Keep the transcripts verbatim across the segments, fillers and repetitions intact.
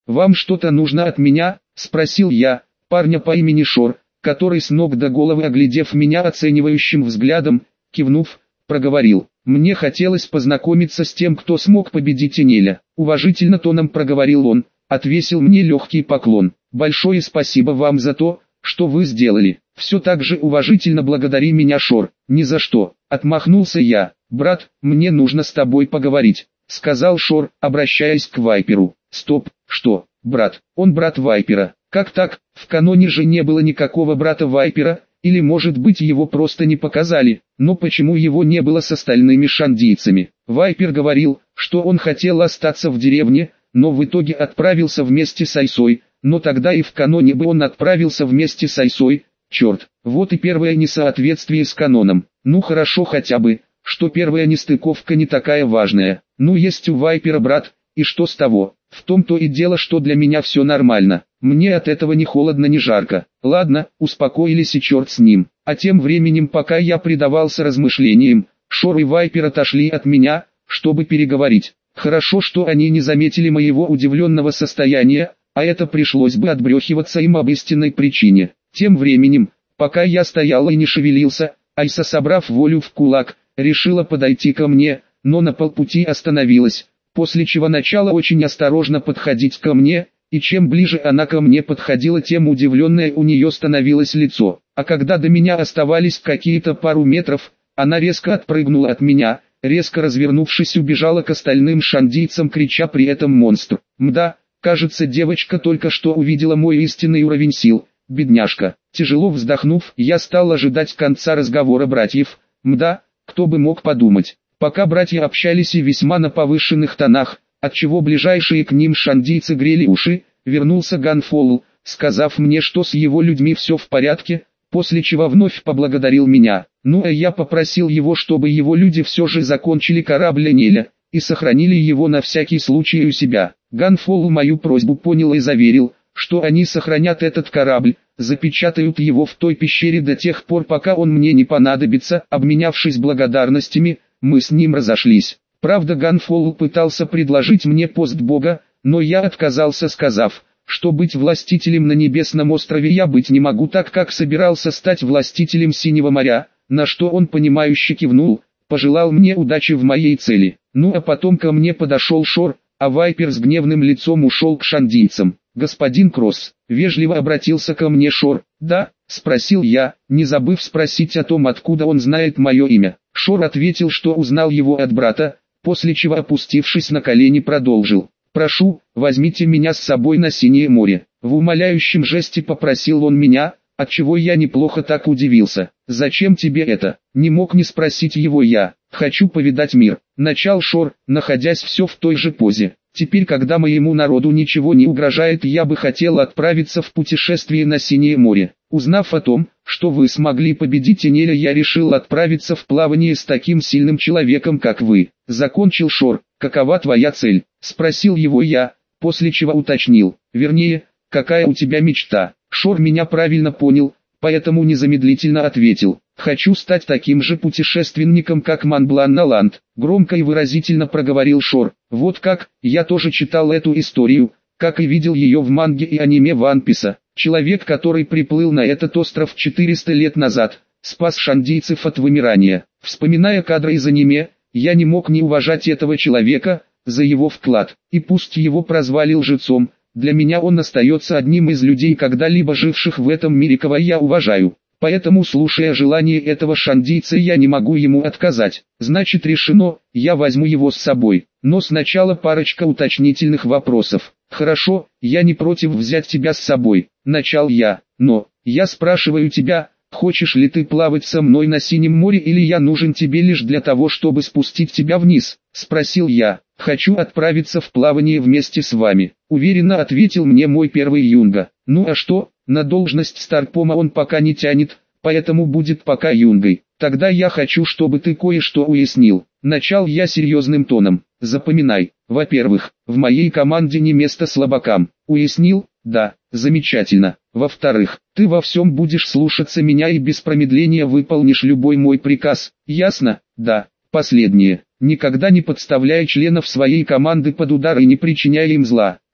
«Вам что-то нужно от меня?» – спросил я, парня по имени Шор, который с ног до головы, оглядев меня оценивающим взглядом, кивнув, проговорил: «Мне хотелось познакомиться с тем, кто смог победить Энеля». Уважительно тоном проговорил он, отвесил мне легкий поклон. «Большое спасибо вам за то, что вы сделали». «Все так же уважительно благодари меня, Шор». «Ни за что», — отмахнулся я. «Брат, мне нужно с тобой поговорить», — сказал Шор, обращаясь к Вайперу. «Стоп, что, брат? Он брат Вайпера? Как так? В каноне же не было никакого брата Вайпера, или может быть его просто не показали, но почему его не было с остальными шандийцами?» Вайпер говорил, что он хотел остаться в деревне, но в итоге отправился вместе с Айсой, но тогда и в каноне бы он отправился вместе с Айсой. Черт, вот и первое несоответствие с каноном. Ну хорошо хотя бы, что первая нестыковка не такая важная. Ну есть у Вайпера брат, и что с того? В том-то и дело, что для меня все нормально. Мне от этого ни холодно, ни жарко. Ладно, успокоились и черт с ним. А тем временем, пока я предавался размышлениям, Шор и Вайпер отошли от меня, чтобы переговорить. Хорошо, что они не заметили моего удивленного состояния, а это пришлось бы отбрехиваться им об истинной причине. Тем временем, пока я стоял и не шевелился, Айса, собрав волю в кулак, решила подойти ко мне, но на полпути остановилась, после чего начала очень осторожно подходить ко мне, и чем ближе она ко мне подходила, тем удивленное у нее становилось лицо. А когда до меня оставались какие-то пару метров, она резко отпрыгнула от меня, резко развернувшись, убежала к остальным шандийцам, крича при этом монстр. Мда, кажется, девочка только что увидела мой истинный уровень сил. Бедняжка. Тяжело вздохнув, я стал ожидать конца разговора братьев. Мда, кто бы мог подумать. Пока братья общались и весьма на повышенных тонах, отчего ближайшие к ним шандийцы грели уши, вернулся Ганфолл, сказав мне, что с его людьми все в порядке, после чего вновь поблагодарил меня. Ну а я попросил его, чтобы его люди все же закончили корабль Энеля, и сохранили его на всякий случай у себя. Ганфолл мою просьбу понял и заверил, что они сохранят этот корабль, запечатают его в той пещере до тех пор, пока он мне не понадобится. Обменявшись благодарностями, мы с ним разошлись. Правда, Ганфолл пытался предложить мне пост бога, но я отказался, сказав, что быть властителем на Небесном острове я быть не могу, так как собирался стать властителем Синего моря, на что он понимающе кивнул, пожелал мне удачи в моей цели. Ну а потом ко мне подошел Шор, а Вайпер с гневным лицом ушел к шандийцам. «Господин Кросс», — вежливо обратился ко мне Шор. «Да?» — спросил я, не забыв спросить о том, откуда он знает мое имя. Шор ответил, что узнал его от брата, после чего, опустившись на колени, продолжил. «Прошу, возьмите меня с собой на Синее море». В умоляющем жесте попросил он меня, отчего я неплохо так удивился. «Зачем тебе это?» Не мог не спросить его я. «Хочу повидать мир», — начал Шор, находясь все в той же позе. «Теперь, когда моему народу ничего не угрожает, я бы хотел отправиться в путешествие на Синее море. Узнав о том, что вы смогли победить Энеля, я решил отправиться в плавание с таким сильным человеком, как вы». Закончил Шор. «Какова твоя цель?» — спросил его я, после чего уточнил. «Вернее, какая у тебя мечта?» Шор меня правильно понял, поэтому незамедлительно ответил. «Хочу стать таким же путешественником, как Монблан Наланд», — громко и выразительно проговорил Шор. «Вот как, я тоже читал эту историю, как и видел ее в манге и аниме Ван Писа. Человек, который приплыл на этот остров четыреста лет назад, спас шандийцев от вымирания. Вспоминая кадры из аниме, я не мог не уважать этого человека за его вклад, и пусть его прозвали лжецом, для меня он остается одним из людей, когда-либо живших в этом мире, кого я уважаю. Поэтому, слушая желание этого шандийца, я не могу ему отказать. Значит, решено, я возьму его с собой. Но сначала парочка уточнительных вопросов». «Хорошо, я не против взять тебя с собой», — начал я. «Но, я спрашиваю тебя, хочешь ли ты плавать со мной на Синем море, или я нужен тебе лишь для того, чтобы спустить тебя вниз?» — спросил я. «Хочу отправиться в плавание вместе с вами», — уверенно ответил мне мой первый юнга. «Ну а что, на должность старпома он пока не тянет, поэтому будет пока юнгой. Тогда я хочу, чтобы ты кое-что уяснил». Начал я серьезным тоном. «Запоминай, во-первых, в моей команде не место слабакам». Уяснил? Да, замечательно. «Во-вторых, ты во всем будешь слушаться меня и без промедления выполнишь любой мой приказ. Ясно? Да. Последнее. Никогда не подставляй членов своей команды под удар и не причиняй им зла.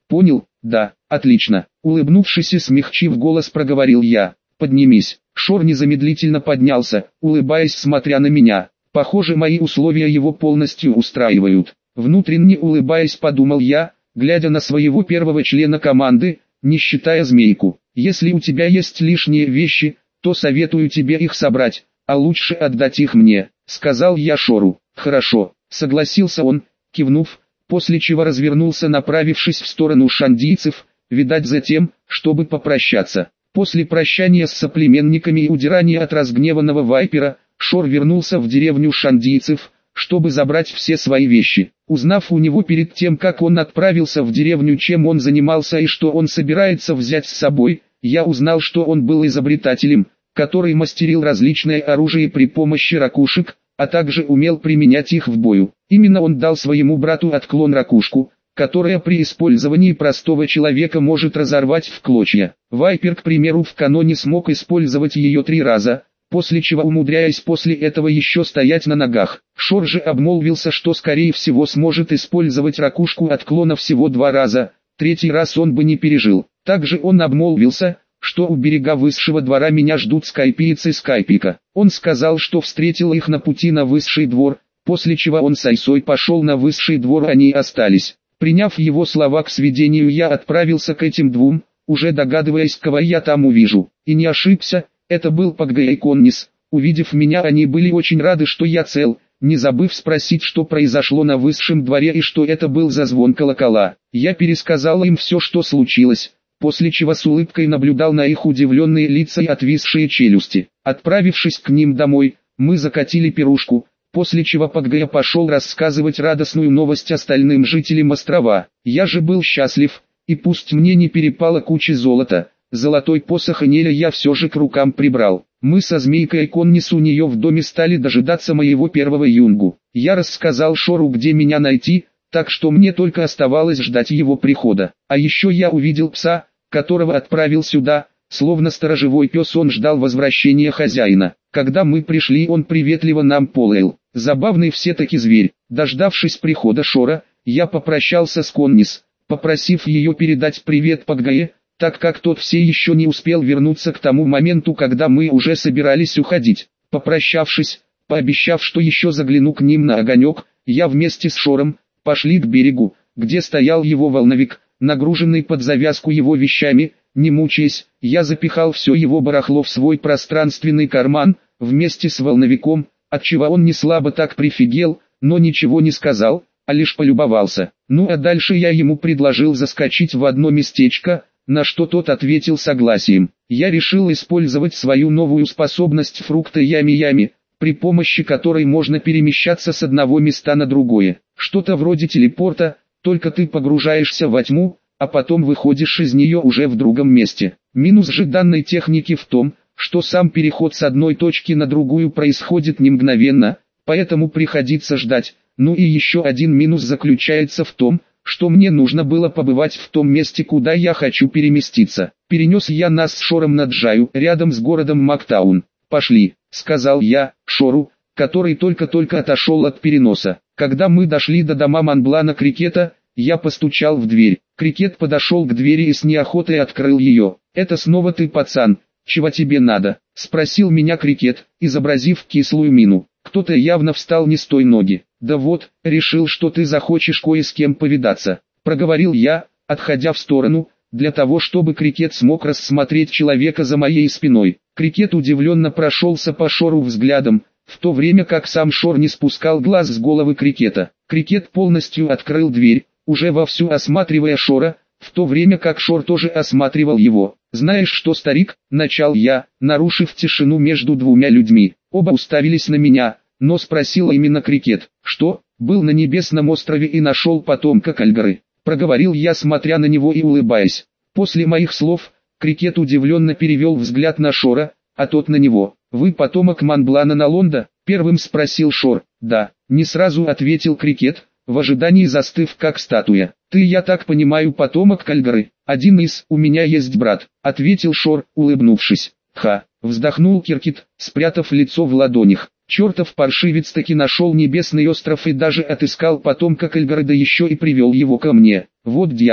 Понял, да, отлично. Улыбнувшись и смягчив голос, проговорил я. Поднимись. Шор незамедлительно поднялся, улыбаясь, смотря на меня. Похоже, мои условия его полностью устраивают. Внутренне улыбаясь, подумал я, глядя на своего первого члена команды, не считая змейку. Если у тебя есть лишние вещи, то советую тебе их собрать, а лучше отдать их мне, сказал я Шору. Хорошо, согласился он, кивнув, после чего развернулся, направившись в сторону шандийцев, видать за тем, чтобы попрощаться. После прощания с соплеменниками и удирания от разгневанного Вайпера, Шор вернулся в деревню шандийцев, чтобы забрать все свои вещи. Узнав у него перед тем, как он отправился в деревню, чем он занимался и что он собирается взять с собой, я узнал, что он был изобретателем, который мастерил различное оружие при помощи ракушек, а также умел применять их в бою. Именно он дал своему брату отклон ракушку, которая при использовании простого человека может разорвать в клочья. Вайпер, к примеру, в каноне смог использовать ее три раза, после чего умудряясь после этого еще стоять на ногах. Шор же обмолвился, что скорее всего сможет использовать ракушку отклона всего два раза, третий раз он бы не пережил. Также он обмолвился, что у берега высшего двора меня ждут скайпийцы Скайпика. Он сказал, что встретил их на пути на высший двор, после чего он с Айсой пошел на высший двор, они остались. Приняв его слова к сведению, я отправился к этим двум, уже догадываясь, кого я там увижу. И не ошибся, это был Пагга и Коннис. Увидев меня, они были очень рады, что я цел, не забыв спросить, что произошло на высшем дворе и что это был за звон колокола. Я пересказал им все, что случилось, после чего с улыбкой наблюдал на их удивленные лица и отвисшие челюсти. Отправившись к ним домой, мы закатили пирушку, после чего Пагга пошел рассказывать радостную новость остальным жителям острова. Я же был счастлив, и пусть мне не перепала куча золота, золотой посох Энеля я все же к рукам прибрал. Мы со Змейкой Коннис у нее в доме стали дожидаться моего первого юнгу. Я рассказал Шору, где меня найти, так что мне только оставалось ждать его прихода. А еще я увидел пса, которого отправил сюда, словно сторожевой пес он ждал возвращения хозяина. Когда мы пришли, он приветливо нам полаял. Забавный все-таки зверь. Дождавшись прихода Шора, я попрощался с Коннис, попросив ее передать привет Паггае, так как тот все еще не успел вернуться к тому моменту, когда мы уже собирались уходить. Попрощавшись, пообещав, что еще загляну к ним на огонек, я вместе с Шором пошли к берегу, где стоял его волновик, нагруженный под завязку его вещами. Не мучаясь, я запихал все его барахло в свой пространственный карман, вместе с волновиком, отчего он не слабо так прифигел, но ничего не сказал, а лишь полюбовался. Ну а дальше я ему предложил заскочить в одно местечко, на что тот ответил согласием. Я решил использовать свою новую способность фрукта Ями-Ями, при помощи которой можно перемещаться с одного места на другое. Что-то вроде телепорта, только ты погружаешься во тьму, а потом выходишь из нее уже в другом месте. Минус же данной техники в том, что сам переход с одной точки на другую происходит не мгновенно, поэтому приходится ждать. Ну и еще один минус заключается в том, что мне нужно было побывать в том месте, куда я хочу переместиться. Перенес я нас с Шором на Джаю, рядом с городом Мактаун. «Пошли», — сказал я Шору, который только-только отошел от переноса. Когда мы дошли до дома Монблана Крикета, я постучал в дверь. Крикет подошел к двери и с неохотой открыл ее. «Это снова ты, пацан? Чего тебе надо?» — спросил меня Крикет, изобразив кислую мину. Кто-то явно встал не с той ноги. «Да вот, решил, что ты захочешь кое с кем повидаться», — проговорил я, отходя в сторону, для того чтобы Крикет смог рассмотреть человека за моей спиной. Крикет удивленно прошелся по Шору взглядом, в то время как сам Шор не спускал глаз с головы Крикета. Крикет полностью открыл дверь, уже вовсю осматривая Шора, в то время как Шор тоже осматривал его. «Знаешь что, старик?» — начал я, нарушив тишину между двумя людьми. Оба уставились на меня, но спросил именно Крикет. «Что? Был на небесном острове и нашел потомка Кальгары?» — проговорил я, смотря на него и улыбаясь. После моих слов, Крикет удивленно перевел взгляд на Шора, а тот на него. «Вы потомок Монблана Налонда?» — первым спросил Шор. «Да», — не сразу ответил Крикет, в ожидании застыв как статуя. «Ты, я так понимаю, потомок Кальгары?» «Один из, у меня есть брат», — ответил Шор, улыбнувшись. «Ха», — вздохнул Киркит, спрятав лицо в ладонях. «Чертов паршивец таки нашел небесный остров и даже отыскал потомка Кальгары, да еще и привел его ко мне. Вот дьявол».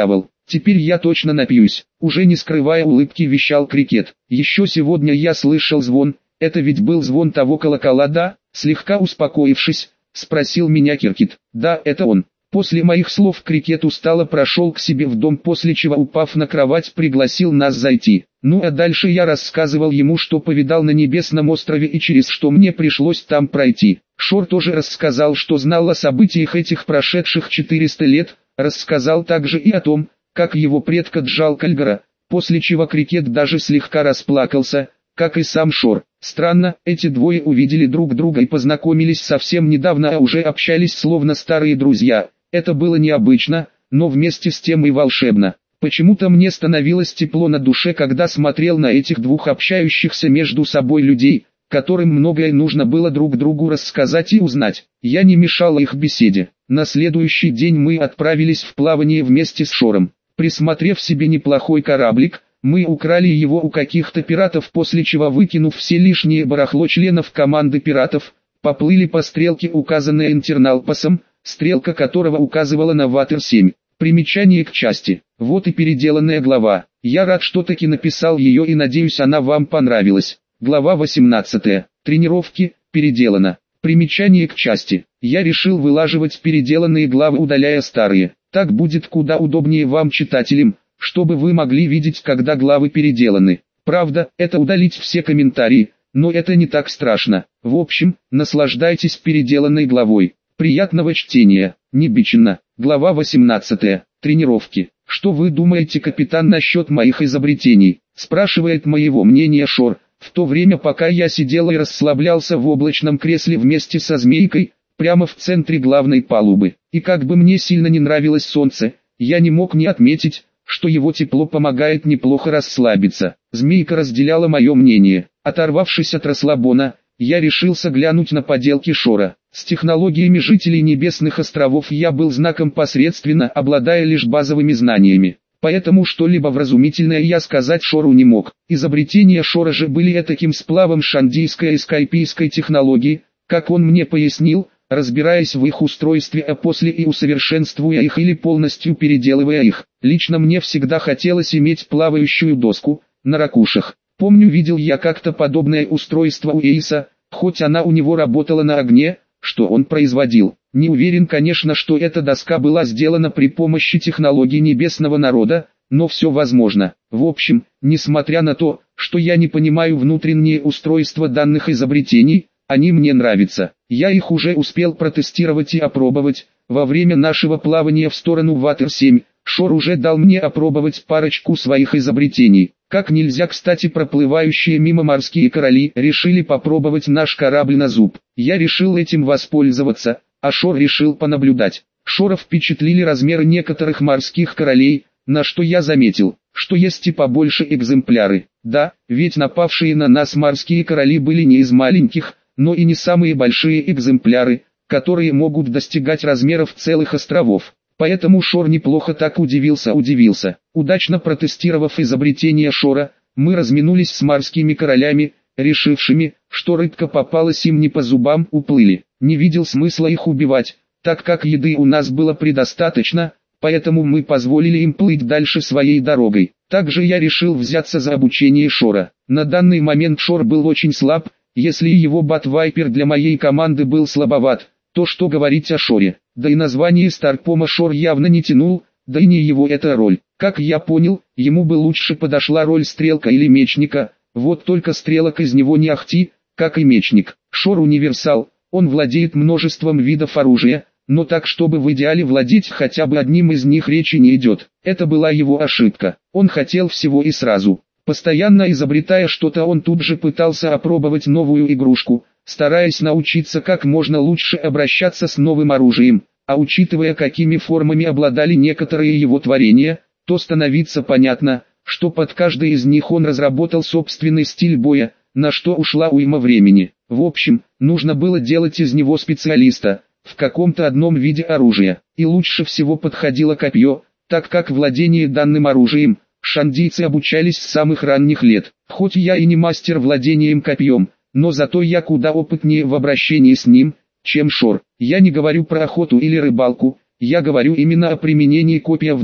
Теперь я точно напьюсь. Уже не скрывая улыбки, вещал Крикет. Еще сегодня я слышал звон. Это ведь был звон того колокола, да? Слегка успокоившись, спросил меня Киркит. Да, это он. После моих слов Крикет устало прошел к себе в дом, после чего, упав на кровать, пригласил нас зайти. Ну а дальше я рассказывал ему, что повидал на Небесном острове и через что мне пришлось там пройти. Шор тоже рассказал, что знал о событиях этих прошедших четыреста лет, рассказал также и о том, как его предка Джалкальгара, после чего Крикет даже слегка расплакался, как и сам Шор. Странно, эти двое увидели друг друга и познакомились совсем недавно, а уже общались словно старые друзья. Это было необычно, но вместе с тем и волшебно. Почему-то мне становилось тепло на душе, когда смотрел на этих двух общающихся между собой людей, которым многое нужно было друг другу рассказать и узнать. Я не мешал их беседе. На следующий день мы отправились в плавание вместе с Шором. Присмотрев себе неплохой кораблик, мы украли его у каких-то пиратов, после чего, выкинув все лишнее барахло членов команды пиратов, поплыли по стрелке, указанной Интерналпасом, стрелка которого указывала на Ватер семь. Примечание к части. Вот и переделанная глава. Я рад, что таки написал ее, и надеюсь, она вам понравилась. Глава восемнадцатая. Тренировки. Переделано. Примечание к части. Я решил вылаживать переделанные главы, удаляя старые. Так будет куда удобнее вам, читателям, чтобы вы могли видеть, когда главы переделаны. Правда, это удалить все комментарии, но это не так страшно. В общем, наслаждайтесь переделанной главой. Приятного чтения. Небиченно. Глава восемнадцатая. Тренировки. Что вы думаете, капитан, насчет моих изобретений? Спрашивает моего мнения Шор, в то время пока я сидел и расслаблялся в облачном кресле вместе со Змейкой, прямо в центре главной палубы. И как бы мне сильно не нравилось солнце, я не мог не отметить, что его тепло помогает неплохо расслабиться. Змейка разделяла мое мнение. Оторвавшись от расслабона, я решился глянуть на поделки Шора. С технологиями жителей Небесных островов я был знаком посредственно, обладая лишь базовыми знаниями. Поэтому что-либо вразумительное я сказать Шору не мог. Изобретения Шора же были этаким сплавом шандийской и скайпийской технологии, как он мне пояснил, разбираясь в их устройстве, а после и усовершенствуя их или полностью переделывая их. Лично мне всегда хотелось иметь плавающую доску на ракушах. Помню, видел я как-то подобное устройство у Эйса, хоть она у него работала на огне, что он производил. Не уверен, конечно, что эта доска была сделана при помощи технологий небесного народа, но все возможно. В общем, несмотря на то, что я не понимаю внутреннее устройство данных изобретений, они мне нравятся. Я их уже успел протестировать и опробовать. Во время нашего плавания в сторону Ватер семь, Шор уже дал мне опробовать парочку своих изобретений. Как нельзя кстати, проплывающие мимо морские короли решили попробовать наш корабль на зуб. Я решил этим воспользоваться, а Шор решил понаблюдать. Шора впечатлили размеры некоторых морских королей, на что я заметил, что есть и побольше экземпляры. Да, ведь напавшие на нас морские короли были не из маленьких, но и не самые большие экземпляры, которые могут достигать размеров целых островов. Поэтому Шор неплохо так удивился-удивился. Удачно протестировав изобретение Шора, мы разминулись с морскими королями, решившими, что рыбка попалась им не по зубам, уплыли. Не видел смысла их убивать, так как еды у нас было предостаточно, поэтому мы позволили им плыть дальше своей дорогой. Также я решил взяться за обучение Шора. На данный момент Шор был очень слаб, если его Бат-Вайпер для моей команды был слабоват, то что говорить о Шоре. Да и название Старпома Шор явно не тянул, да и не его эта роль. Как я понял, ему бы лучше подошла роль стрелка или мечника, вот только стрелок из него не ахти, как и мечник. Шор универсал, он владеет множеством видов оружия, но так чтобы в идеале владеть хотя бы одним из них речи не идет. Это была его ошибка, он хотел всего и сразу. Постоянно изобретая что-то, он тут же пытался опробовать новую игрушку, стараясь научиться как можно лучше обращаться с новым оружием, а учитывая какими формами обладали некоторые его творения, то становится понятно, что под каждый из них он разработал собственный стиль боя, на что ушла уйма времени. В общем, нужно было делать из него специалиста в каком-то одном виде оружия, и лучше всего подходило копье, так как владение данным оружием шандийцы обучались с самых ранних лет. Хоть я и не мастер владением копьем, но зато я куда опытнее в обращении с ним, чем Шор. Я не говорю про охоту или рыбалку, я говорю именно о применении копья в бою.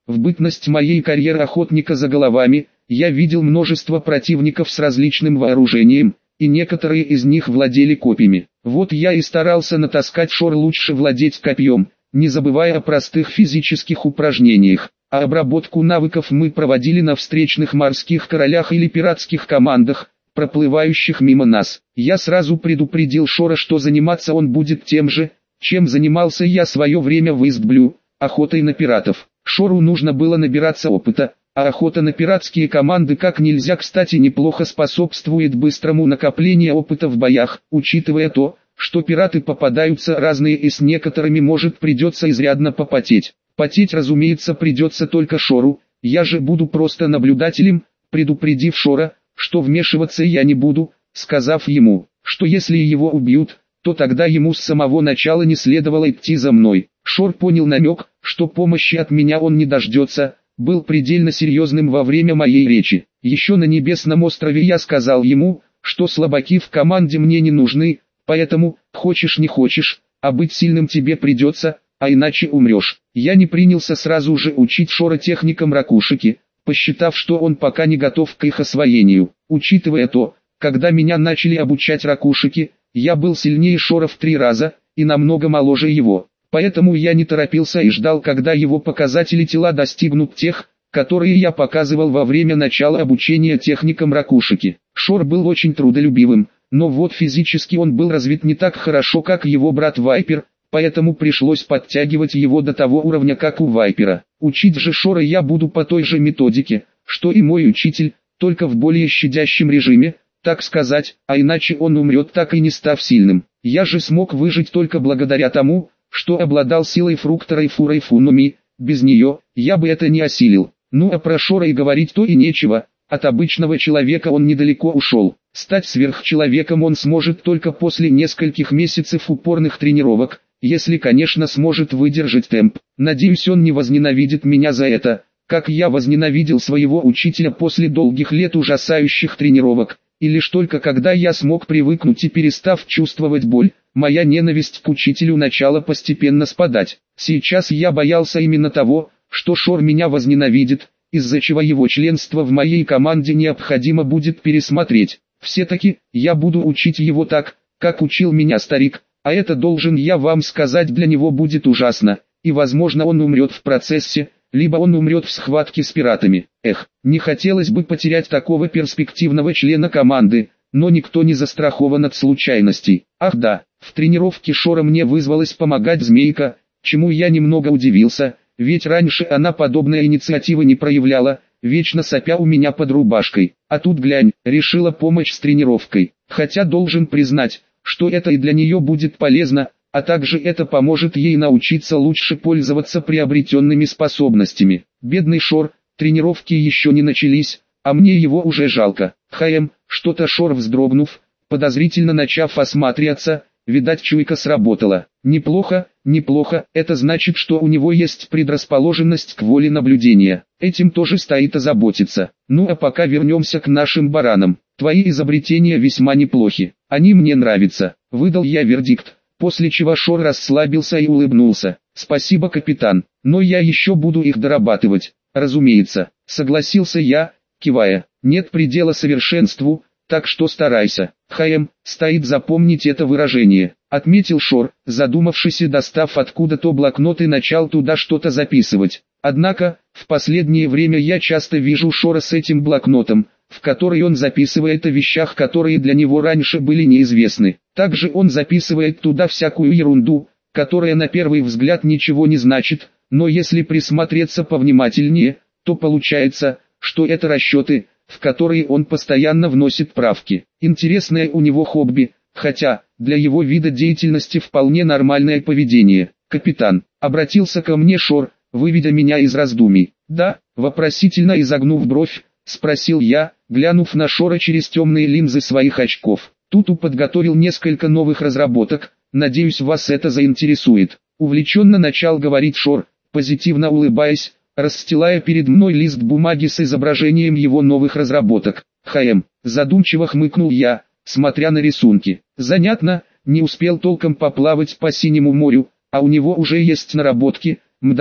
В бытность моей карьеры охотника за головами, я видел множество противников с различным вооружением, и некоторые из них владели копьями. Вот я и старался натаскать Шор лучше владеть копьем, не забывая о простых физических упражнениях. А обработку навыков мы проводили на встречных морских королях или пиратских командах, проплывающих мимо нас. Я сразу предупредил Шора, что заниматься он будет тем же, чем занимался я свое время в Истблю, охотой на пиратов. Шору нужно было набираться опыта, а охота на пиратские команды как нельзя кстати неплохо способствует быстрому накоплению опыта в боях, учитывая то, что пираты попадаются разные и с некоторыми может придется изрядно попотеть. Потеть, разумеется, придется только Шору, я же буду просто наблюдателем, предупредив Шора, что вмешиваться я не буду, сказав ему, что если его убьют, то тогда ему с самого начала не следовало идти за мной. Шор понял намек, что помощи от меня он не дождется, был предельно серьезным во время моей речи. Еще на Небесном острове я сказал ему, что слабаки в команде мне не нужны, поэтому, хочешь не хочешь, а быть сильным тебе придется, а иначе умрешь. Я не принялся сразу же учить Шора техникам ракушики, посчитав, что он пока не готов к их освоению. Учитывая то, когда меня начали обучать ракушики, я был сильнее Шора в три раза, и намного моложе его. Поэтому я не торопился и ждал, когда его показатели тела достигнут тех, которые я показывал во время начала обучения техникам ракушики. Шор был очень трудолюбивым, но вот физически он был развит не так хорошо, как его брат Вайпер, поэтому пришлось подтягивать его до того уровня, как у Вайпера. Учить же Шора я буду по той же методике, что и мой учитель, только в более щадящем режиме, так сказать, а иначе он умрет, так и не став сильным. Я же смог выжить только благодаря тому, что обладал силой Фруктора и Фурой Фунуми, без нее, я бы это не осилил. Ну а про Шора и говорить то и нечего, от обычного человека он недалеко ушел. Стать сверхчеловеком он сможет только после нескольких месяцев упорных тренировок, если, конечно, сможет выдержать темп. Надеюсь, он не возненавидит меня за это, как я возненавидел своего учителя после долгих лет ужасающих тренировок, и лишь только когда я смог привыкнуть и перестав чувствовать боль, моя ненависть к учителю начала постепенно спадать. Сейчас я боялся именно того, что Шор меня возненавидит, из-за чего его членство в моей команде необходимо будет пересмотреть. Все-таки, я буду учить его так, как учил меня старик, а это, должен я вам сказать, для него будет ужасно, и возможно он умрет в процессе, либо он умрет в схватке с пиратами. Эх, не хотелось бы потерять такого перспективного члена команды, но никто не застрахован от случайностей. Ах да, в тренировке Шора мне вызвалась помогать Змейка, чему я немного удивился, ведь раньше она подобной инициативы не проявляла, вечно сопя у меня под рубашкой. А тут глянь, решила помочь с тренировкой. Хотя должен признать, что это и для нее будет полезно, а также это поможет ей научиться лучше пользоваться приобретенными способностями. Бедный Шор, тренировки еще не начались, а мне его уже жалко. Хм, что-то Шор, вздрогнув, подозрительно начав осматриваться, видать, чуйка сработала. Неплохо, неплохо, это значит, что у него есть предрасположенность к воле наблюдения. Этим тоже стоит озаботиться. Ну а пока вернемся к нашим баранам. Твои изобретения весьма неплохи, они мне нравятся. Выдал я вердикт, после чего Шор расслабился и улыбнулся. Спасибо, капитан, но я еще буду их дорабатывать. Разумеется, согласился я, кивая. Нет предела совершенству, так что старайся. Хм, стоит запомнить это выражение, отметил Шор, задумавшись и достав откуда-то блокнот и начал туда что-то записывать. Однако, в последнее время я часто вижу Шора с этим блокнотом, в который он записывает о вещах, которые для него раньше были неизвестны. Также он записывает туда всякую ерунду, которая на первый взгляд ничего не значит, но если присмотреться повнимательнее, то получается, что это расчеты, в которые он постоянно вносит правки. Интересное у него хобби, хотя, для его вида деятельности вполне нормальное поведение. Капитан, обратился ко мне Шор, выведя меня из раздумий. Да, вопросительно изогнув бровь, спросил я, глянув на Шора через темные линзы своих очков. Туту подготовил несколько новых разработок, надеюсь, вас это заинтересует. Увлеченно начал говорить Шор, позитивно улыбаясь, расстилая перед мной лист бумаги с изображением его новых разработок. Хм, задумчиво хмыкнул я, смотря на рисунки. Занятно, не успел толком поплавать по синему морю, а у него уже есть наработки. Мда,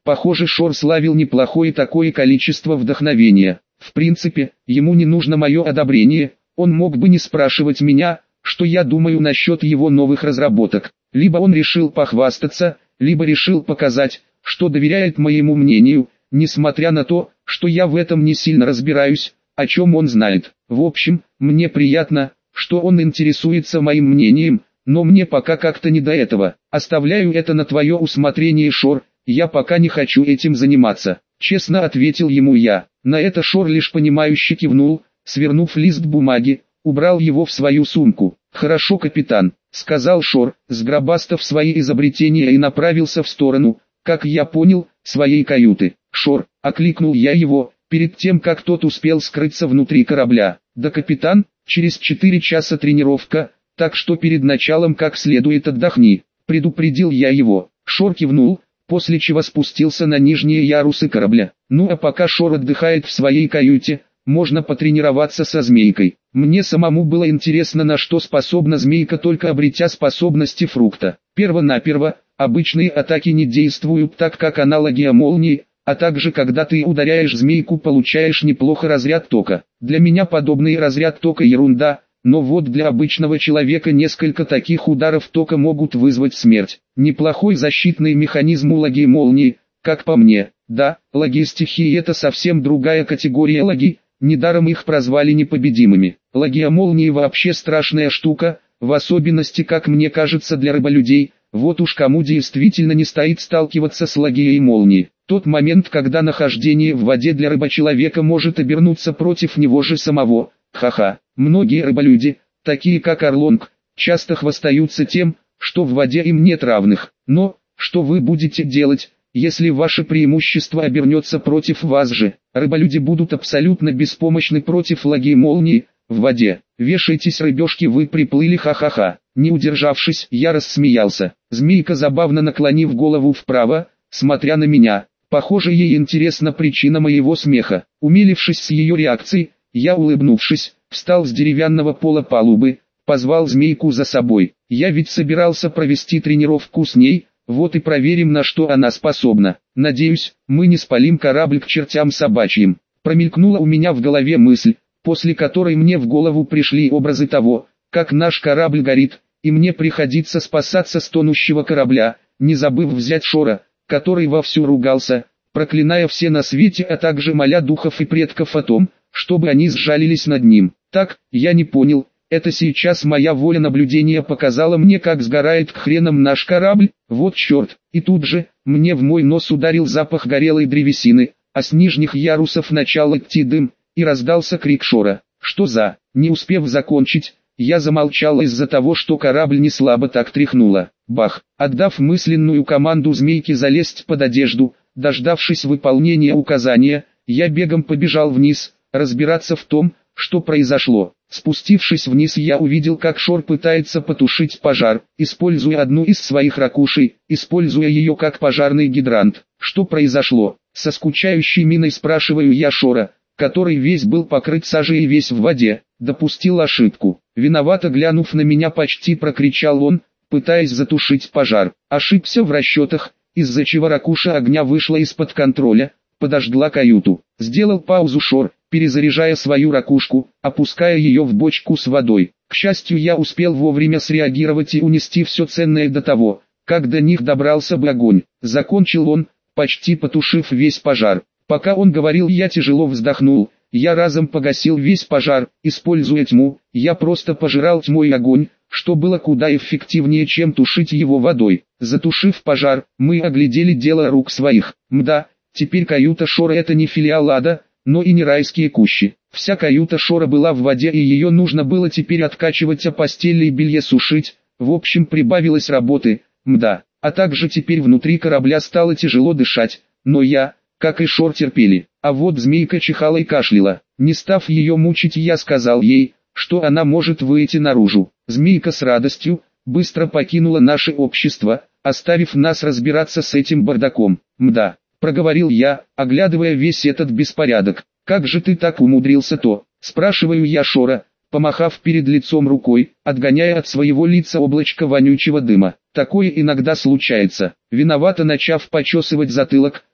Похоже, Шор славил неплохое такое количество вдохновения. В принципе, ему не нужно мое одобрение, он мог бы не спрашивать меня, что я думаю насчет его новых разработок. Либо он решил похвастаться, либо решил показать, что доверяет моему мнению, несмотря на то, что я в этом не сильно разбираюсь, о чем он знает. В общем, мне приятно, что он интересуется моим мнением, но мне пока как-то не до этого. Оставляю это на твое усмотрение, Шор, я пока не хочу этим заниматься. Честно ответил ему я. На это Шор лишь понимающе кивнул, свернув лист бумаги, убрал его в свою сумку. «Хорошо, капитан», — сказал Шор, сгробастав свои изобретения и направился в сторону, как я понял, своей каюты. «Шор», — окликнул я его, перед тем как тот успел скрыться внутри корабля. «Да, капитан, через четыре часа тренировка, так что перед началом как следует отдохни», — предупредил я его. Шор кивнул, после чего спустился на нижние ярусы корабля. Ну а пока Шор отдыхает в своей каюте, можно потренироваться со змейкой. Мне самому было интересно, на что способна змейка, только обретя способности фрукта. Перво-наперво, обычные атаки не действуют так, как аналоги молнии, а также когда ты ударяешь змейку, получаешь неплохо разряд тока. Для меня подобный разряд тока ерунда, но вот для обычного человека несколько таких ударов тока могут вызвать смерть. Неплохой защитный механизм у лаги молнии, как по мне. Да, лаги стихии — это совсем другая категория лаги, недаром их прозвали непобедимыми. Лагия молнии вообще страшная штука, в особенности, как мне кажется, для рыболюдей. Вот уж кому действительно не стоит сталкиваться с лагией молнии. Тот момент, когда нахождение в воде для рыбочеловека может обернуться против него же самого. Ха-ха. Многие рыболюди, такие как Орлонг, часто хвастаются тем, что в воде им нет равных. Но, что вы будете делать, если ваше преимущество обернется против вас же? Рыболюди будут абсолютно беспомощны против лаги молнии в воде. Вешайтесь, рыбешки, вы приплыли, ха-ха-ха. Не удержавшись, я рассмеялся. Змейка, забавно наклонив голову вправо, смотря на меня. Похоже, ей интересна причина моего смеха. Умилившись с ее реакцией, я, улыбнувшись, встал с деревянного пола палубы, позвал змейку за собой. Я ведь собирался провести тренировку с ней, вот и проверим, на что она способна. Надеюсь, мы не спалим корабль к чертям собачьим. Промелькнула у меня в голове мысль, после которой мне в голову пришли образы того, как наш корабль горит, и мне приходится спасаться с тонущего корабля, не забыв взять Шора, который вовсю ругался, проклиная все на свете, а также моля духов и предков о том, чтобы они сжалились над ним. Так, я не понял, это сейчас моя воля наблюдения показала мне, как сгорает к хренам наш корабль? Вот черт. И тут же, мне в мой нос ударил запах горелой древесины, а с нижних ярусов начал идти дым, и раздался крик Шора. Что за? Не успев закончить, я замолчал из-за того, что корабль не слабо так тряхнуло. Бах! Отдав мысленную команду змейке залезть под одежду, дождавшись выполнения указания, я бегом побежал вниз, разбираться в том, что произошло. Спустившись вниз, я увидел, как Шор пытается потушить пожар, используя одну из своих ракушей, используя ее как пожарный гидрант. Что произошло? Со скучающей миной спрашиваю я Шора, который весь был покрыт сажей и весь в воде. Допустил ошибку. Виновато глянув на меня, почти прокричал он, пытаясь затушить пожар. Ошибся в расчетах, из-за чего ракуша огня вышла из-под контроля, подожгла каюту. Сделал паузу Шор, перезаряжая свою ракушку, опуская ее в бочку с водой. К счастью, я успел вовремя среагировать и унести все ценное до того, как до них добрался бы огонь. Закончил он, почти потушив весь пожар. Пока он говорил, я тяжело вздохнул. Я разом погасил весь пожар, используя тьму. Я просто пожирал тьмой огонь, что было куда эффективнее, чем тушить его водой. Затушив пожар, мы оглядели дело рук своих. Мда, теперь каюта Шора — это не филиал ада, но и не райские кущи. Вся каюта Шора была в воде, и ее нужно было теперь откачивать, а постельное белье сушить. В общем, прибавилось работы. Мда. А также теперь внутри корабля стало тяжело дышать, но я, как и Шор, терпели. А вот змейка чихала и кашляла. Не став ее мучить, я сказал ей, что она может выйти наружу. Змейка с радостью быстро покинула наше общество, оставив нас разбираться с этим бардаком. Мда, проговорил я, оглядывая весь этот беспорядок. Как же ты так умудрился-то? Спрашиваю я Шора, помахав перед лицом рукой, отгоняя от своего лица облачко вонючего дыма. Такое иногда случается. Виновато начав почесывать затылок,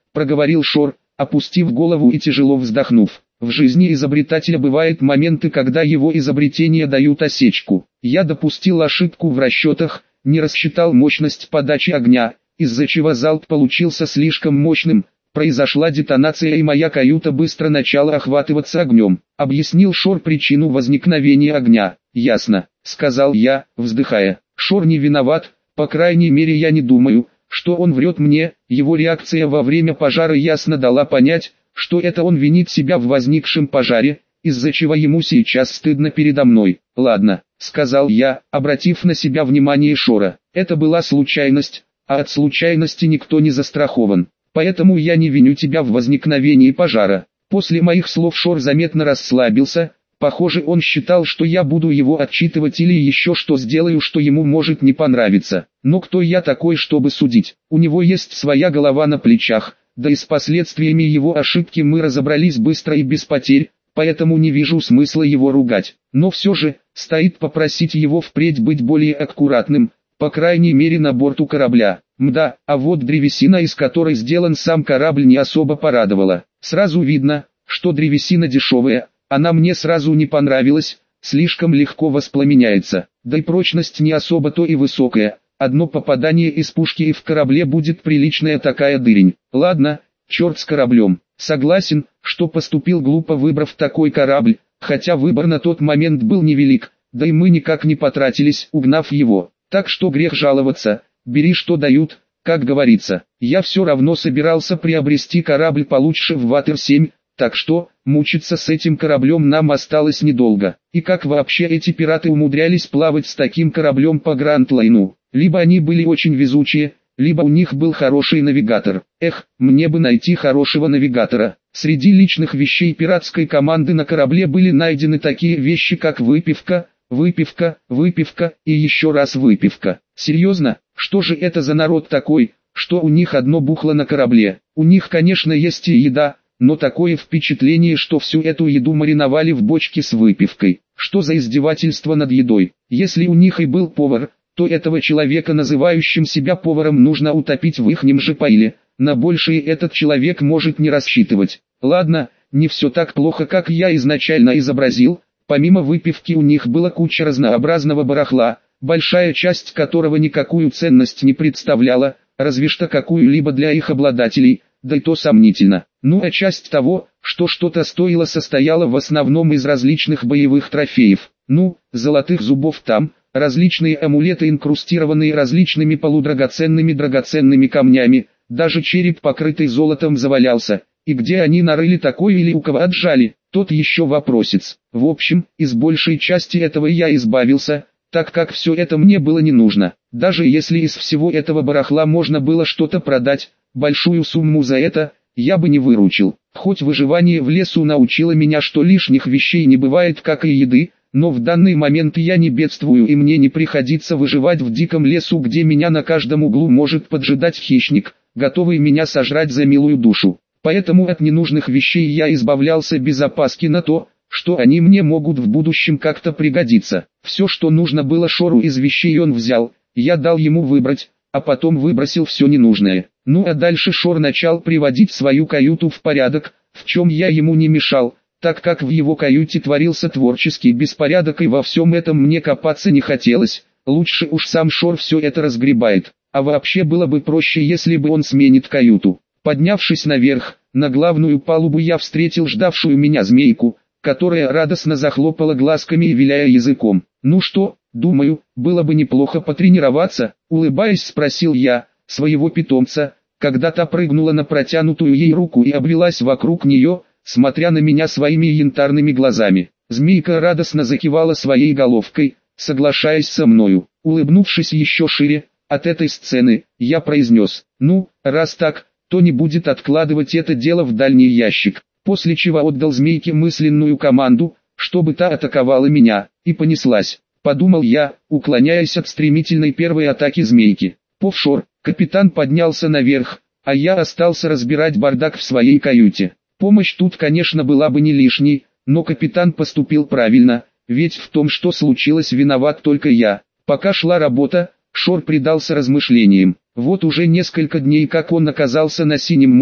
проговорил Шор, опустив голову и тяжело вздохнув. В жизни изобретателя бывают моменты, когда его изобретения дают осечку. Я допустил ошибку в расчетах, не рассчитал мощность подачи огня, из-за чего залп получился слишком мощным. Произошла детонация и моя каюта быстро начала охватываться огнем. Объяснил Шор причину возникновения огня. «Ясно», — сказал я, вздыхая. «Шор не виноват, по крайней мере я не думаю, что он врет мне». Его реакция во время пожара ясно дала понять, что это он винит себя в возникшем пожаре, из-за чего ему сейчас стыдно передо мной. «Ладно», — сказал я, обратив на себя внимание Шора. «Это была случайность, а от случайности никто не застрахован. Поэтому я не виню тебя в возникновении пожара». После моих слов Шор заметно расслабился. Похоже, он считал, что я буду его отчитывать или еще что сделаю, что ему может не понравиться. Но кто я такой, чтобы судить? У него есть своя голова на плечах, да и с последствиями его ошибки мы разобрались быстро и без потерь, поэтому не вижу смысла его ругать. Но все же, стоит попросить его впредь быть более аккуратным, по крайней мере на борту корабля. Мда, а вот древесина, из которой сделан сам корабль, не особо порадовала. Сразу видно, что древесина дешевая. Она мне сразу не понравилась, слишком легко воспламеняется, да и прочность не особо-то и высокая. Одно попадание из пушки и в корабле будет приличная такая дырень. Ладно, черт с кораблем. Согласен, что поступил глупо, выбрав такой корабль, хотя выбор на тот момент был невелик, да и мы никак не потратились, угнав его. Так что грех жаловаться, бери что дают, как говорится. Я все равно собирался приобрести корабль получше в Ватер семь. Так что, мучиться с этим кораблем нам осталось недолго. И как вообще эти пираты умудрялись плавать с таким кораблем по Гранд-Лайну? Либо они были очень везучие, либо у них был хороший навигатор. Эх, мне бы найти хорошего навигатора. Среди личных вещей пиратской команды на корабле были найдены такие вещи, как выпивка, выпивка, выпивка и еще раз выпивка. Серьезно, что же это за народ такой, что у них одно бухло на корабле? У них, конечно, есть и еда, но такое впечатление, что всю эту еду мариновали в бочке с выпивкой. Что за издевательство над едой? Если у них и был повар, то этого человека, называющим себя поваром, нужно утопить в ихнем же поиле. На большее этот человек может не рассчитывать. Ладно, не все так плохо, как я изначально изобразил. Помимо выпивки у них была куча разнообразного барахла, большая часть которого никакую ценность не представляла, разве что какую-либо для их обладателей, да и то сомнительно. Ну а часть того, что что-то стоило, состояла в основном из различных боевых трофеев. Ну, золотых зубов там, различные амулеты, инкрустированные различными полудрагоценными драгоценными камнями, даже череп, покрытый золотом, завалялся. И где они нарыли такое или у кого отжали, тот еще вопросец. В общем, из большей части этого я избавился, так как все это мне было не нужно. Даже если из всего этого барахла можно было что-то продать, большую сумму за это я бы не выручил. Хоть выживание в лесу научило меня, что лишних вещей не бывает, как и еды, но в данный момент я не бедствую и мне не приходится выживать в диком лесу, где меня на каждом углу может поджидать хищник, готовый меня сожрать за милую душу. Поэтому от ненужных вещей я избавлялся без опаски на то, что они мне могут в будущем как-то пригодиться. Все, что нужно было Шору из вещей, он взял, я дал ему выбрать, а потом выбросил все ненужное. Ну а дальше Шор начал приводить свою каюту в порядок, в чем я ему не мешал, так как в его каюте творился творческий беспорядок, и во всем этом мне копаться не хотелось. Лучше уж сам Шор все это разгребает. А вообще было бы проще, если бы он сменит каюту. Поднявшись наверх, на главную палубу, я встретил ждавшую меня змейку, которая радостно захлопала глазками и виляя языком. «Ну что, думаю, было бы неплохо потренироваться», — улыбаясь, спросил я своего питомца, когда та прыгнула на протянутую ей руку и обвелась вокруг нее, смотря на меня своими янтарными глазами. Змейка радостно закивала своей головкой, соглашаясь со мною. Улыбнувшись еще шире от этой сцены, я произнес: «Ну, раз так, то не будет откладывать это дело в дальний ящик», после чего отдал змейке мысленную команду, чтобы та атаковала меня, и понеслась. Подумал я, уклоняясь от стремительной первой атаки змейки. Повшор, капитан поднялся наверх, а я остался разбирать бардак в своей каюте. Помощь тут, конечно, была бы не лишней, но капитан поступил правильно, ведь в том, что случилось, виноват только я. Пока шла работа, Шор предался размышлениям. Вот уже несколько дней как он оказался на Синем море,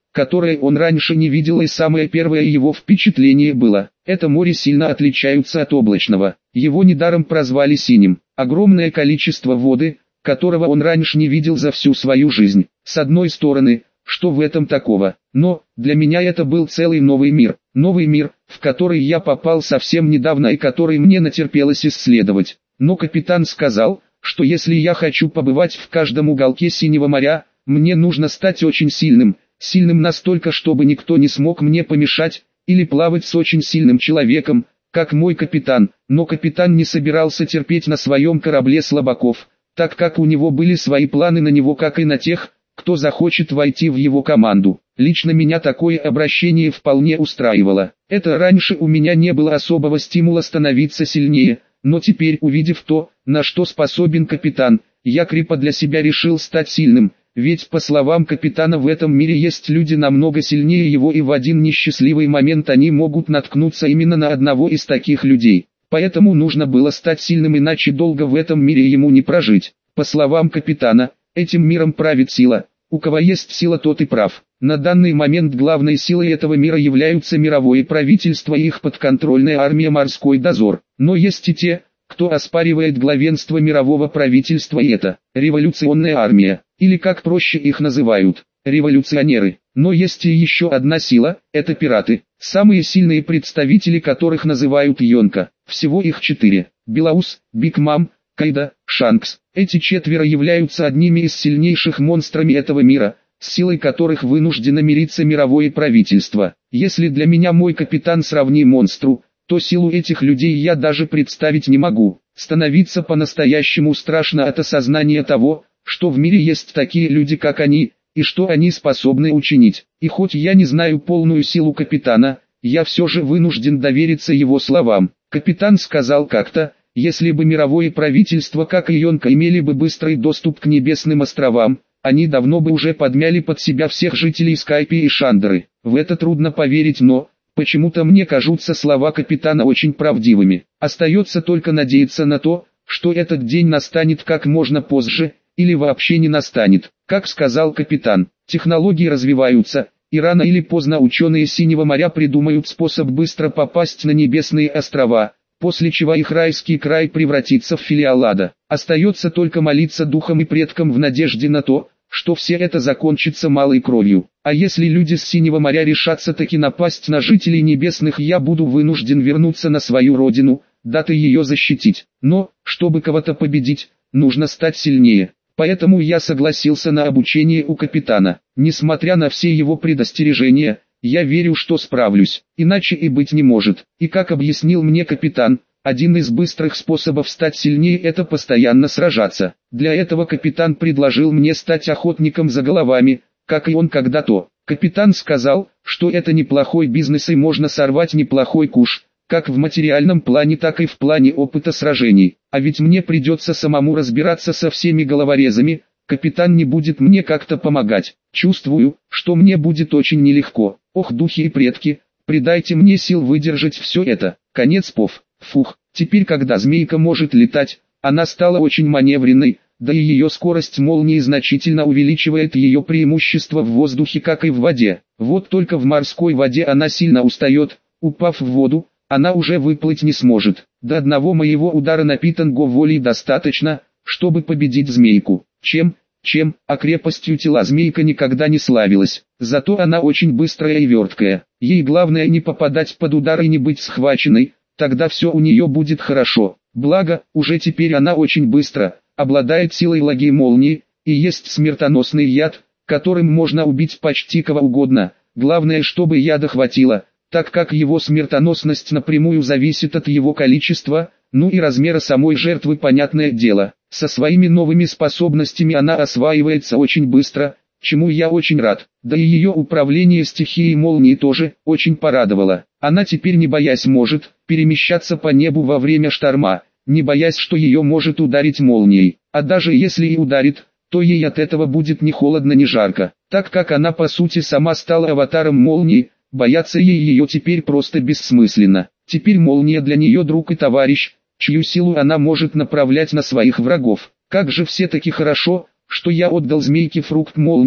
которое он раньше не видел, и самое первое его впечатление было: это море сильно отличается от облачного. Его недаром прозвали синим. Огромное количество воды, которого он раньше не видел за всю свою жизнь. С одной стороны, что в этом такого? Но, для меня это был целый новый мир. Новый мир, в который я попал совсем недавно и который мне натерпелось исследовать. Но капитан сказал, что если я хочу побывать в каждом уголке Синего моря, мне нужно стать очень сильным. Сильным настолько, чтобы никто не смог мне помешать, или плавать с очень сильным человеком, как мой капитан. Но капитан не собирался терпеть на своем корабле слабаков, так как у него были свои планы на него, как и на тех, кто захочет войти в его команду. Лично меня такое обращение вполне устраивало. Это раньше у меня не было особого стимула становиться сильнее, но теперь, увидев то, на что способен капитан, я крепко для себя решил стать сильным. Ведь, по словам капитана, в этом мире есть люди намного сильнее его, и в один несчастливый момент они могут наткнуться именно на одного из таких людей. Поэтому нужно было стать сильным, иначе долго в этом мире ему не прожить. По словам капитана, этим миром правит сила. У кого есть сила, тот и прав. На данный момент главной силой этого мира являются мировое правительство и их подконтрольная армия «Морской дозор». Но есть и те, кто оспаривает главенство мирового правительства, и это революционная армия, или как проще их называют, революционеры. Но есть и еще одна сила, это пираты, самые сильные представители которых называют Йонка. Всего их четыре: Белаус, Биг Мам, Кайдо, Шанкс. Эти четверо являются одними из сильнейших монстрами этого мира, с силой которых вынуждено мириться мировое правительство. Если для меня мой капитан сравни монстру, то силу этих людей я даже представить не могу. Становиться по-настоящему страшно от осознания того, что в мире есть такие люди, как они, и что они способны учинить. И хоть я не знаю полную силу капитана, я все же вынужден довериться его словам. Капитан сказал как-то: если бы мировое правительство, как и Йонка, имели бы быстрый доступ к небесным островам, они давно бы уже подмяли под себя всех жителей Скайпи и Шандеры. В это трудно поверить, но почему-то мне кажутся слова капитана очень правдивыми. Остается только надеяться на то, что этот день настанет как можно позже, или вообще не настанет. Как сказал капитан, технологии развиваются, и рано или поздно ученые Синего моря придумают способ быстро попасть на небесные острова, после чего их райский край превратится в филиал ада. Остается только молиться духам и предкам в надежде на то, что все это закончится малой кровью. А если люди с Синего моря решатся таки напасть на жителей небесных, я буду вынужден вернуться на свою родину, дабы ее защитить. Но, чтобы кого-то победить, нужно стать сильнее. Поэтому я согласился на обучение у капитана. Несмотря на все его предостережения, я верю, что справлюсь, иначе и быть не может. И как объяснил мне капитан, один из быстрых способов стать сильнее – это постоянно сражаться. Для этого капитан предложил мне стать охотником за головами, как и он когда-то. Капитан сказал, что это неплохой бизнес и можно сорвать неплохой куш, как в материальном плане, так и в плане опыта сражений. А ведь мне придется самому разбираться со всеми головорезами, капитан не будет мне как-то помогать. Чувствую, что мне будет очень нелегко. Ох, духи и предки, придайте мне сил выдержать все это. Конец пов. Фух, теперь когда змейка может летать, она стала очень маневренной, да и ее скорость молнии значительно увеличивает ее преимущество в воздухе, как и в воде. Вот только в морской воде она сильно устает, упав в воду, она уже выплыть не сможет. До одного моего удара на питанго воли достаточно, чтобы победить змейку. Чем, чем, а крепостью тела змейка никогда не славилась. Зато она очень быстрая и верткая. Ей главное не попадать под удар и не быть схваченной, тогда все у нее будет хорошо. Благо, уже теперь она очень быстро, обладает силой лаги молнии, и есть смертоносный яд, которым можно убить почти кого угодно. Главное, чтобы яда хватило, так как его смертоносность напрямую зависит от его количества, ну и размера самой жертвы, понятное дело. Со своими новыми способностями она осваивается очень быстро, чему я очень рад. Да и ее управление стихией молнии тоже очень порадовало. Она теперь, не боясь, может перемещаться по небу во время шторма, не боясь, что ее может ударить молнией. А даже если и ударит, то ей от этого будет ни холодно, ни жарко, так как она по сути сама стала аватаром молнии. Бояться ей ее теперь просто бессмысленно. Теперь молния для нее друг и товарищ, чью силу она может направлять на своих врагов. Как же все-таки хорошо, что я отдал змейке фрукт молнии.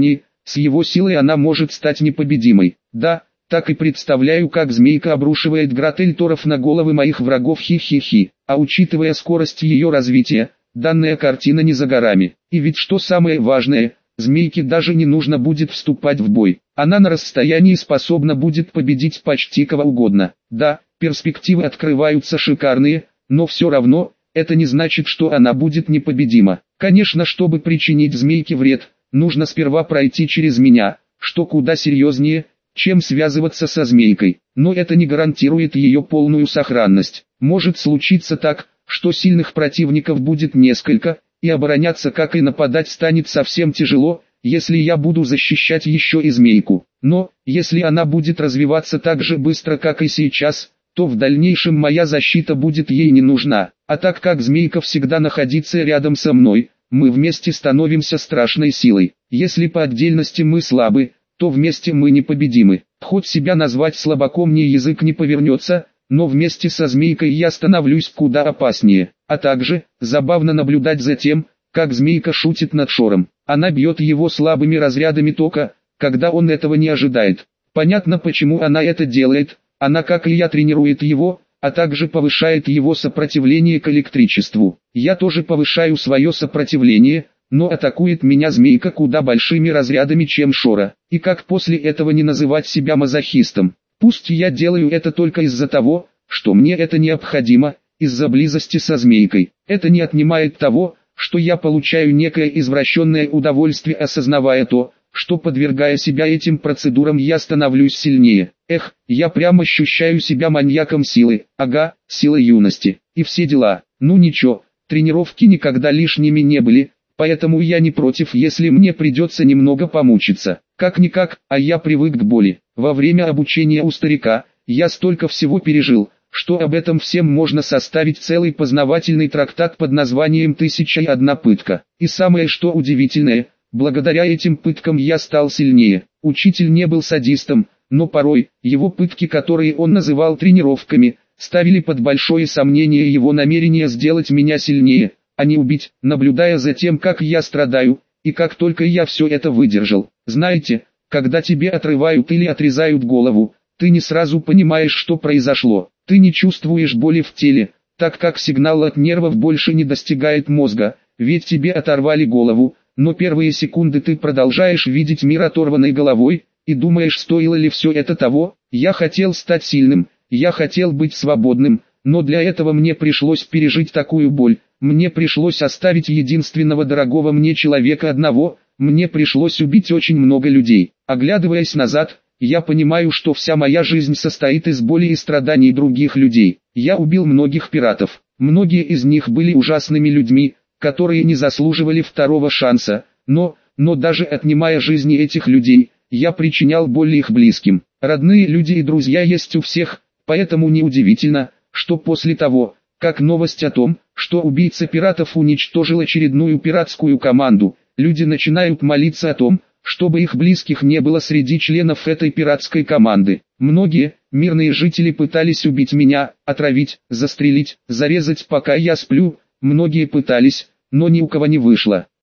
С его силой она может стать непобедимой. Да, так и представляю, как змейка обрушивает град эльторов на головы моих врагов, хи-хи-хи. А учитывая скорость ее развития, данная картина не за горами. И ведь что самое важное, змейке даже не нужно будет вступать в бой. Она на расстоянии способна будет победить почти кого угодно. Да, перспективы открываются шикарные, но все равно, это не значит, что она будет непобедима. Конечно, чтобы причинить змейке вред, нужно сперва пройти через меня, что куда серьезнее, чем связываться со змейкой. Но это не гарантирует ее полную сохранность. Может случиться так, что сильных противников будет несколько, и обороняться как и нападать станет совсем тяжело, если я буду защищать еще и змейку. Но, если она будет развиваться так же быстро, как и сейчас, то в дальнейшем моя защита будет ей не нужна. А так как змейка всегда находится рядом со мной, мы вместе становимся страшной силой. Если по отдельности мы слабы, то вместе мы непобедимы. Хоть себя назвать слабаком мне язык не повернется, но вместе со змейкой я становлюсь куда опаснее. А также, забавно наблюдать за тем, как змейка шутит над Шором. Она бьет его слабыми разрядами тока, когда он этого не ожидает. Понятно, почему она это делает. Она, как и я, тренирует его, а также повышает его сопротивление к электричеству. Я тоже повышаю свое сопротивление, но атакует меня змейка куда большими разрядами, чем Шора. И как после этого не называть себя мазохистом? Пусть я делаю это только из-за того, что мне это необходимо, из-за близости со змейкой. Это не отнимает того, что я получаю некое извращенное удовольствие, осознавая то, что, подвергая себя этим процедурам, я становлюсь сильнее. Эх, я прямо ощущаю себя маньяком силы, ага, сила юности, и все дела. Ну ничего, тренировки никогда лишними не были, поэтому я не против, если мне придется немного помучиться. Как-никак, а я привык к боли. Во время обучения у старика, я столько всего пережил, что об этом всем можно составить целый познавательный трактат под названием «Тысяча и одна пытка». И самое что удивительное, благодаря этим пыткам я стал сильнее. Учитель не был садистом, но порой, его пытки, которые он называл тренировками, ставили под большое сомнение его намерение сделать меня сильнее, а не убить, наблюдая за тем, как я страдаю, и как только я все это выдержал. Знаете, когда тебе отрывают или отрезают голову, ты не сразу понимаешь, что произошло. Ты не чувствуешь боли в теле, так как сигнал от нервов больше не достигает мозга, ведь тебе оторвали голову, но первые секунды ты продолжаешь видеть мир оторванной головой, и думаешь, стоило ли все это того. Я хотел стать сильным, я хотел быть свободным, но для этого мне пришлось пережить такую боль, мне пришлось оставить единственного дорогого мне человека одного, мне пришлось убить очень много людей. Оглядываясь назад, я понимаю, что вся моя жизнь состоит из боли и страданий других людей. Я убил многих пиратов, многие из них были ужасными людьми, которые не заслуживали второго шанса, но, но даже отнимая жизни этих людей, я причинял боль их близким. Родные люди и друзья есть у всех, поэтому неудивительно, что после того, как новость о том, что убийца пиратов уничтожил очередную пиратскую команду, люди начинают молиться о том, чтобы их близких не было среди членов этой пиратской команды. Многие, мирные жители пытались убить меня, отравить, застрелить, зарезать, пока я сплю, многие пытались, но ни у кого не вышло.